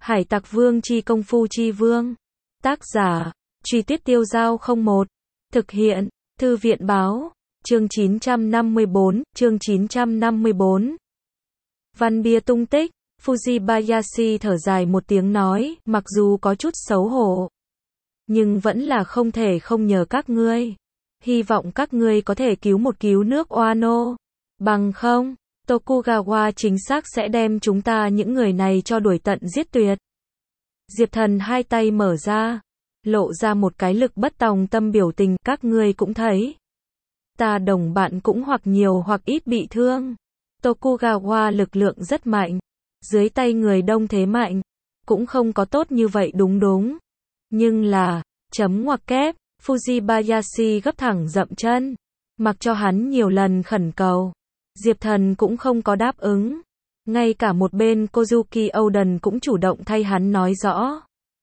Hải Tặc Vương chi công phu chi vương. Tác giả, Truy Tuyết Tiêu Dao 01. Thực hiện, Thư viện báo. Chương 954, chương 954. Văn bia tung tích. Fujibayashi thở dài một tiếng nói, mặc dù có chút xấu hổ, nhưng vẫn là không thể không nhờ các ngươi. Hy vọng các ngươi có thể cứu nước Wano. Bằng không, Tokugawa chính xác sẽ đem chúng ta những người này cho đuổi tận giết tuyệt. Diệp Thần hai tay mở ra, lộ ra một cái lực bất tòng tâm biểu tình, các ngươi cũng thấy. Ta đồng bạn cũng hoặc nhiều hoặc ít bị thương. Tokugawa lực lượng rất mạnh, dưới tay người đông thế mạnh, cũng không có tốt như vậy đúng. Nhưng là, chấm ngoặc kép, Fujibayashi gấp thẳng dậm chân, mặc cho hắn nhiều lần khẩn cầu. Diệp Thần cũng không có đáp ứng. Ngay cả một bên Kozuki Oden cũng chủ động thay hắn nói rõ.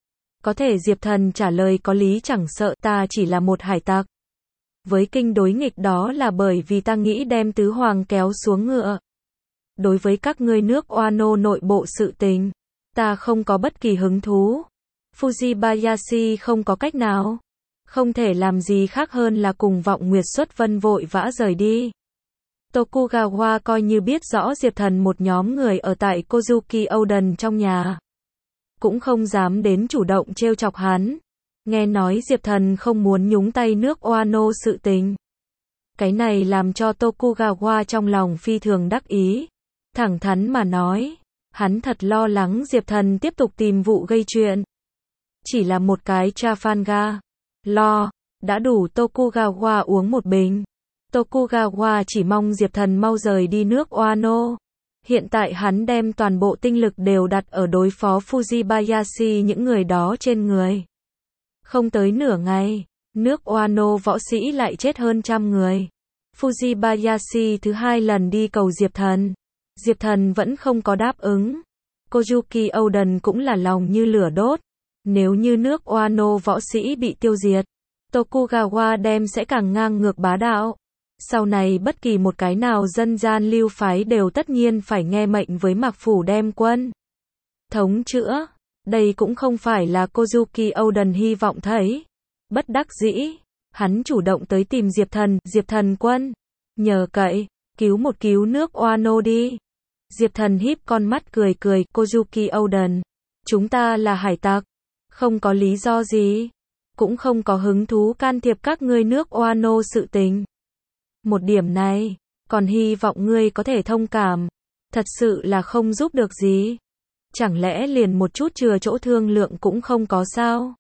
Có thể Diệp Thần trả lời có lý chẳng sợ, ta chỉ là một hải tặc. Với kinh đối nghịch đó là bởi vì ta nghĩ đem tứ hoàng kéo xuống ngựa. Đối với các ngươi nước Wano nội bộ sự tình, ta không có bất kỳ hứng thú. Fujibayashi không có cách nào, không thể làm gì khác hơn là cùng Vọng Nguyệt Xuất Vân vội vã rời đi. Tokugawa coi như biết rõ Diệp Thần một nhóm người ở tại Kozuki Oden trong nhà, cũng không dám đến chủ động trêu chọc hắn. Nghe nói Diệp Thần không muốn nhúng tay nước Wano sự tình. Cái này làm cho Tokugawa trong lòng phi thường đắc ý. Thẳng thắn mà nói, hắn thật lo lắng Diệp Thần tiếp tục tìm vụ gây chuyện. Chỉ là một cái Trafalgar lo, đã đủ Tokugawa uống một bình. Tokugawa chỉ mong Diệp Thần mau rời đi nước Wano. Hiện tại hắn đem toàn bộ tinh lực đều đặt ở đối phó Fujibayashi những người đó trên người. Không tới nửa ngày, nước Wano võ sĩ lại chết hơn 100 người. Fujibayashi thứ hai lần đi cầu Diệp Thần. Diệp Thần vẫn không có đáp ứng. Kozuki Oden cũng là lòng như lửa đốt. Nếu như nước Wano võ sĩ bị tiêu diệt, Tokugawa đem sẽ càng ngang ngược bá đạo. Sau này bất kỳ một cái nào dân gian lưu phái đều tất nhiên phải nghe mệnh với Mạc Phủ đem quân thống chữa. Đây cũng không phải là Kozuki Oden hy vọng thấy. Bất đắc dĩ, hắn chủ động tới tìm Diệp Thần quân. Nhờ cậy, cứu nước Wano đi. Diệp Thần híp con mắt cười, Kozuki Oden. Chúng ta là hải tặc, không có lý do gì, cũng không có hứng thú can thiệp các ngươi nước Wano sự tình. Một điểm này, còn hy vọng ngươi có thể thông cảm. Thật sự là không giúp được gì. Chẳng lẽ liền một chút chừa chỗ thương lượng cũng không có sao?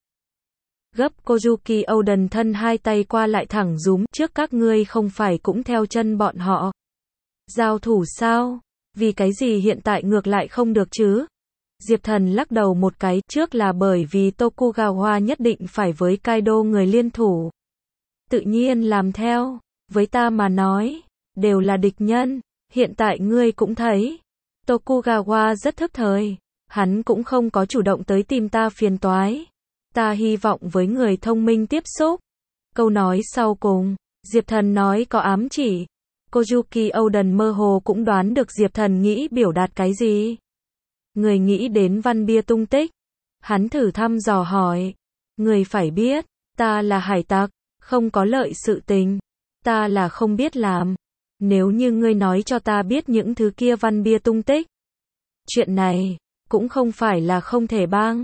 Gấp Kozuki Oden thân hai tay qua lại thẳng rúm, trước các ngươi không phải cũng theo chân bọn họ giao thủ sao? Vì cái gì hiện tại ngược lại không được chứ? Diệp Thần lắc đầu một cái, trước là bởi vì Tokugawa nhất định phải với Kaido người liên thủ. Tự nhiên làm theo, với ta mà nói, đều là địch nhân. Hiện tại ngươi cũng thấy, Tokugawa rất thức thời, hắn cũng không có chủ động tới tìm ta phiền toái. Ta hy vọng với người thông minh tiếp xúc. Câu nói sau cùng, Diệp Thần nói có ám chỉ. Kozuki Oden mơ hồ cũng đoán được Diệp Thần nghĩ biểu đạt cái gì. Người nghĩ đến văn bia tung tích. Hắn thử thăm dò hỏi. Người phải biết, ta là hải tặc, không có lợi sự tình. Ta là không biết làm. Nếu như ngươi nói cho ta biết những thứ kia văn bia tung tích, chuyện này, cũng không phải là không thể bang.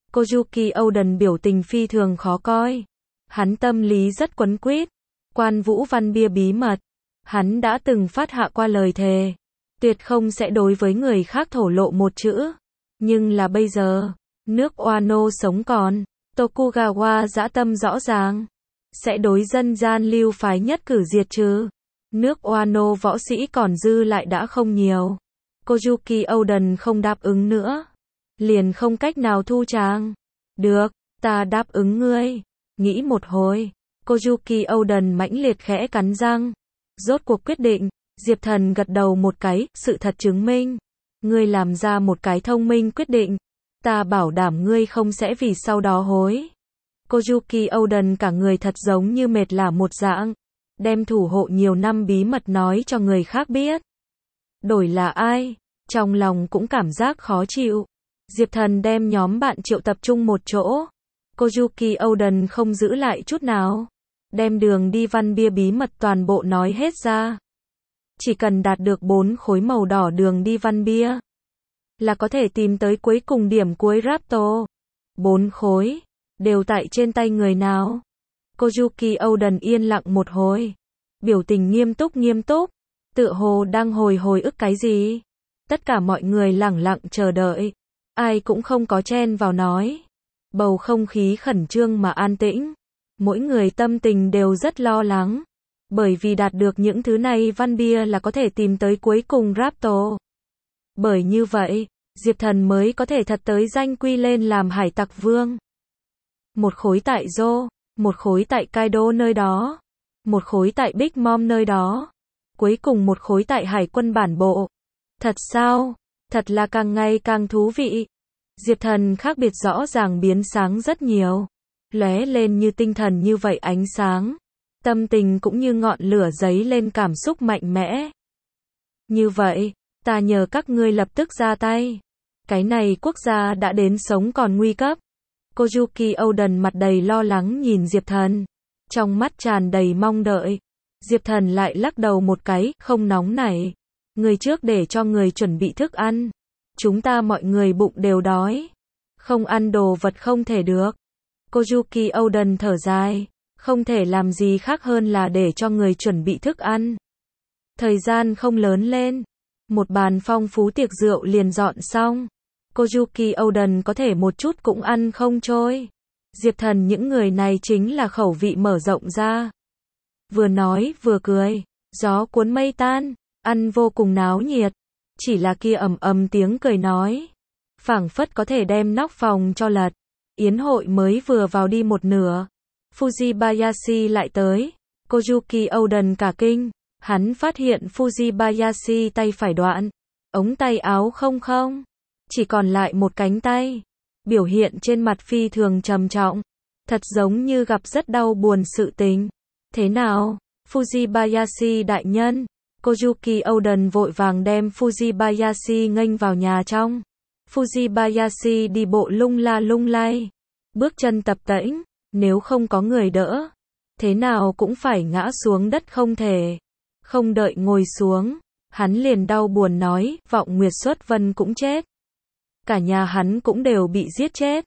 Kozuki Oden biểu tình phi thường khó coi. Hắn tâm lý rất quấn quýt. Quan Vũ văn bia bí mật. Hắn đã từng phát hạ qua lời thề. Tuyệt không sẽ đối với người khác thổ lộ một chữ. Nhưng là bây giờ, nước Wano sống còn. Tokugawa dã tâm rõ ràng. Sẽ đối dân gian lưu phái nhất cử diệt trừ. Nước Wano võ sĩ còn dư lại đã không nhiều. Kozuki Oden không đáp ứng nữa. Liền không cách nào thu tràng. Được, ta đáp ứng ngươi. Nghĩ một hồi, Kozuki Oden mãnh liệt khẽ cắn răng. Rốt cuộc quyết định. Diệp Thần gật đầu một cái, sự thật chứng minh. Ngươi làm ra một cái thông minh quyết định. Ta bảo đảm ngươi không sẽ vì sau đó hối. Kozuki Oden cả người thật giống như mệt lả một dạng. Đem thủ hộ nhiều năm bí mật nói cho người khác biết. Đổi là ai? Trong lòng cũng cảm giác khó chịu. Diệp Thần đem nhóm bạn triệu tập trung một chỗ. Kojuki Oden không giữ lại chút nào. Đem đường đi văn bia bí mật toàn bộ nói hết ra. Chỉ cần đạt được 4 khối màu đỏ đường đi văn bia là có thể tìm tới cuối cùng điểm cuối Raptor. 4 khối đều tại trên tay người nào? Kojuki Oden yên lặng một hồi. Biểu tình nghiêm túc, tựa hồ đang hồi ức cái gì. Tất cả mọi người lẳng lặng chờ đợi. Ai cũng không có chen vào nói. Bầu không khí khẩn trương mà an tĩnh. Mỗi người tâm tình đều rất lo lắng. Bởi vì đạt được những thứ này văn bia là có thể tìm tới cuối cùng Raptor. Bởi như vậy, Diệp Thần mới có thể thật tới danh quy lên làm hải tặc vương. Một khối tại Zoro, một khối tại Kaido nơi đó, một khối tại Big Mom nơi đó, cuối cùng một khối tại hải quân bản bộ. Thật sao? Thật là càng ngày càng thú vị. Diệp Thần khác biệt rõ ràng biến sáng rất nhiều. Lóe lên như tinh thần như vậy ánh sáng. Tâm tình cũng như ngọn lửa giấy lên cảm xúc mạnh mẽ. Như vậy, ta nhờ các ngươi lập tức ra tay. Cái này quốc gia đã đến sống còn nguy cấp. Kojuki Oden mặt đầy lo lắng nhìn Diệp Thần. Trong mắt tràn đầy mong đợi. Diệp Thần lại lắc đầu một cái, không nóng nảy. Người trước để cho người chuẩn bị thức ăn. Chúng ta mọi người bụng đều đói. Không ăn đồ vật không thể được. Kojuki Oden thở dài. Không thể làm gì khác hơn là để cho người chuẩn bị thức ăn. Thời gian không lớn lên. Một bàn phong phú tiệc rượu liền dọn xong. Kojuki Oden có thể một chút cũng ăn không trôi. Diệp Thần những người này chính là khẩu vị mở rộng ra. Vừa nói vừa cười. Gió cuốn mây tan. Ăn vô cùng náo nhiệt. Chỉ là kia ầm tiếng cười nói. Phảng phất có thể đem nóc phòng cho lật. Yến hội mới vừa vào đi một nửa. Fujibayashi lại tới. Kojuki Oden cả kinh. Hắn phát hiện Fujibayashi tay phải đoạn. Ống tay áo không. Chỉ còn lại một cánh tay. Biểu hiện trên mặt phi thường trầm trọng. Thật giống như gặp rất đau buồn sự tình. Thế nào? Fujibayashi đại nhân. Kojuki Oden vội vàng đem Fujibayashi nghênh vào nhà trong. Fujibayashi đi bộ lung la lung lay. Bước chân tập tễnh. Nếu không có người đỡ, thế nào cũng phải ngã xuống đất không thể. Không đợi ngồi xuống, hắn liền đau buồn nói, Vọng Nguyệt Xuất Vân cũng chết. Cả nhà hắn cũng đều bị giết chết.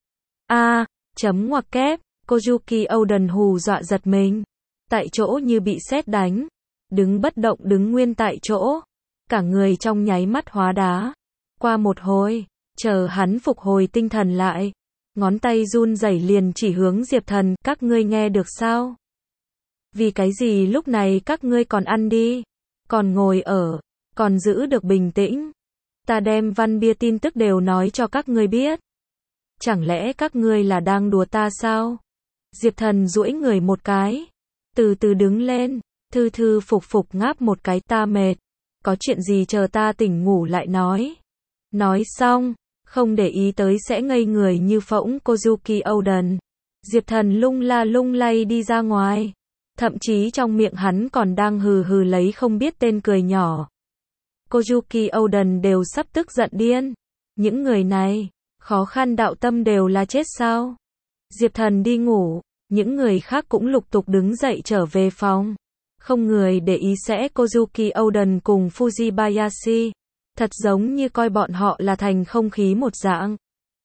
Chấm ngoặc kép, Kojuki Oden hù dọa giật mình. Tại chỗ như bị sét đánh. Đứng bất động đứng nguyên tại chỗ. Cả người trong nháy mắt hóa đá. Qua một hồi, chờ hắn phục hồi tinh thần lại. Ngón tay run rẩy liền chỉ hướng Diệp Thần, các ngươi nghe được sao? Vì cái gì lúc này các ngươi còn ăn đi? Còn ngồi ở, còn giữ được bình tĩnh? Ta đem văn bia tin tức đều nói cho các ngươi biết. Chẳng lẽ các ngươi là đang đùa ta sao? Diệp Thần duỗi người một cái. Từ từ đứng lên, thư phục ngáp một cái, ta mệt. Có chuyện gì chờ ta tỉnh ngủ lại nói. Nói xong. Không để ý tới sẽ ngây người như phỗng Kojuki Oden. Diệp Thần lung la lung lay đi ra ngoài. Thậm chí trong miệng hắn còn đang hừ lấy không biết tên cười nhỏ. Kojuki Oden đều sắp tức giận điên. Những người này, khó khăn đạo tâm đều là chết sao? Diệp Thần đi ngủ, những người khác cũng lục tục đứng dậy trở về phòng. Không người để ý sẽ Kojuki Oden cùng Fujibayashi. Thật giống như coi bọn họ là thành không khí một dạng.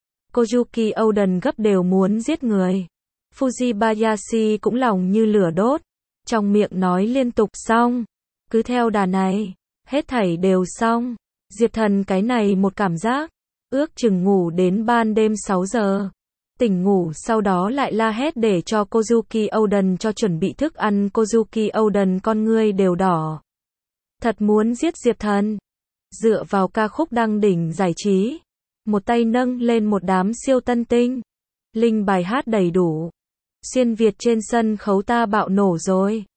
Kojuki Oden gấp đều muốn giết người. Fujibayashi cũng lòng như lửa đốt. Trong miệng nói liên tục xong. Cứ theo đà này. Hết thảy đều xong. Diệp Thần cái này một cảm giác. Ước chừng ngủ đến ban đêm 6 giờ. Tỉnh ngủ sau đó lại la hét để cho Kojuki Oden cho chuẩn bị thức ăn. Kojuki Oden con ngươi đều đỏ. Thật muốn giết Diệp Thần. Dựa vào ca khúc đăng đỉnh giải trí. Một tay nâng lên một đám siêu tân tinh. Linh bài hát đầy đủ. Xuyên Việt trên sân khấu ta bạo nổ rồi.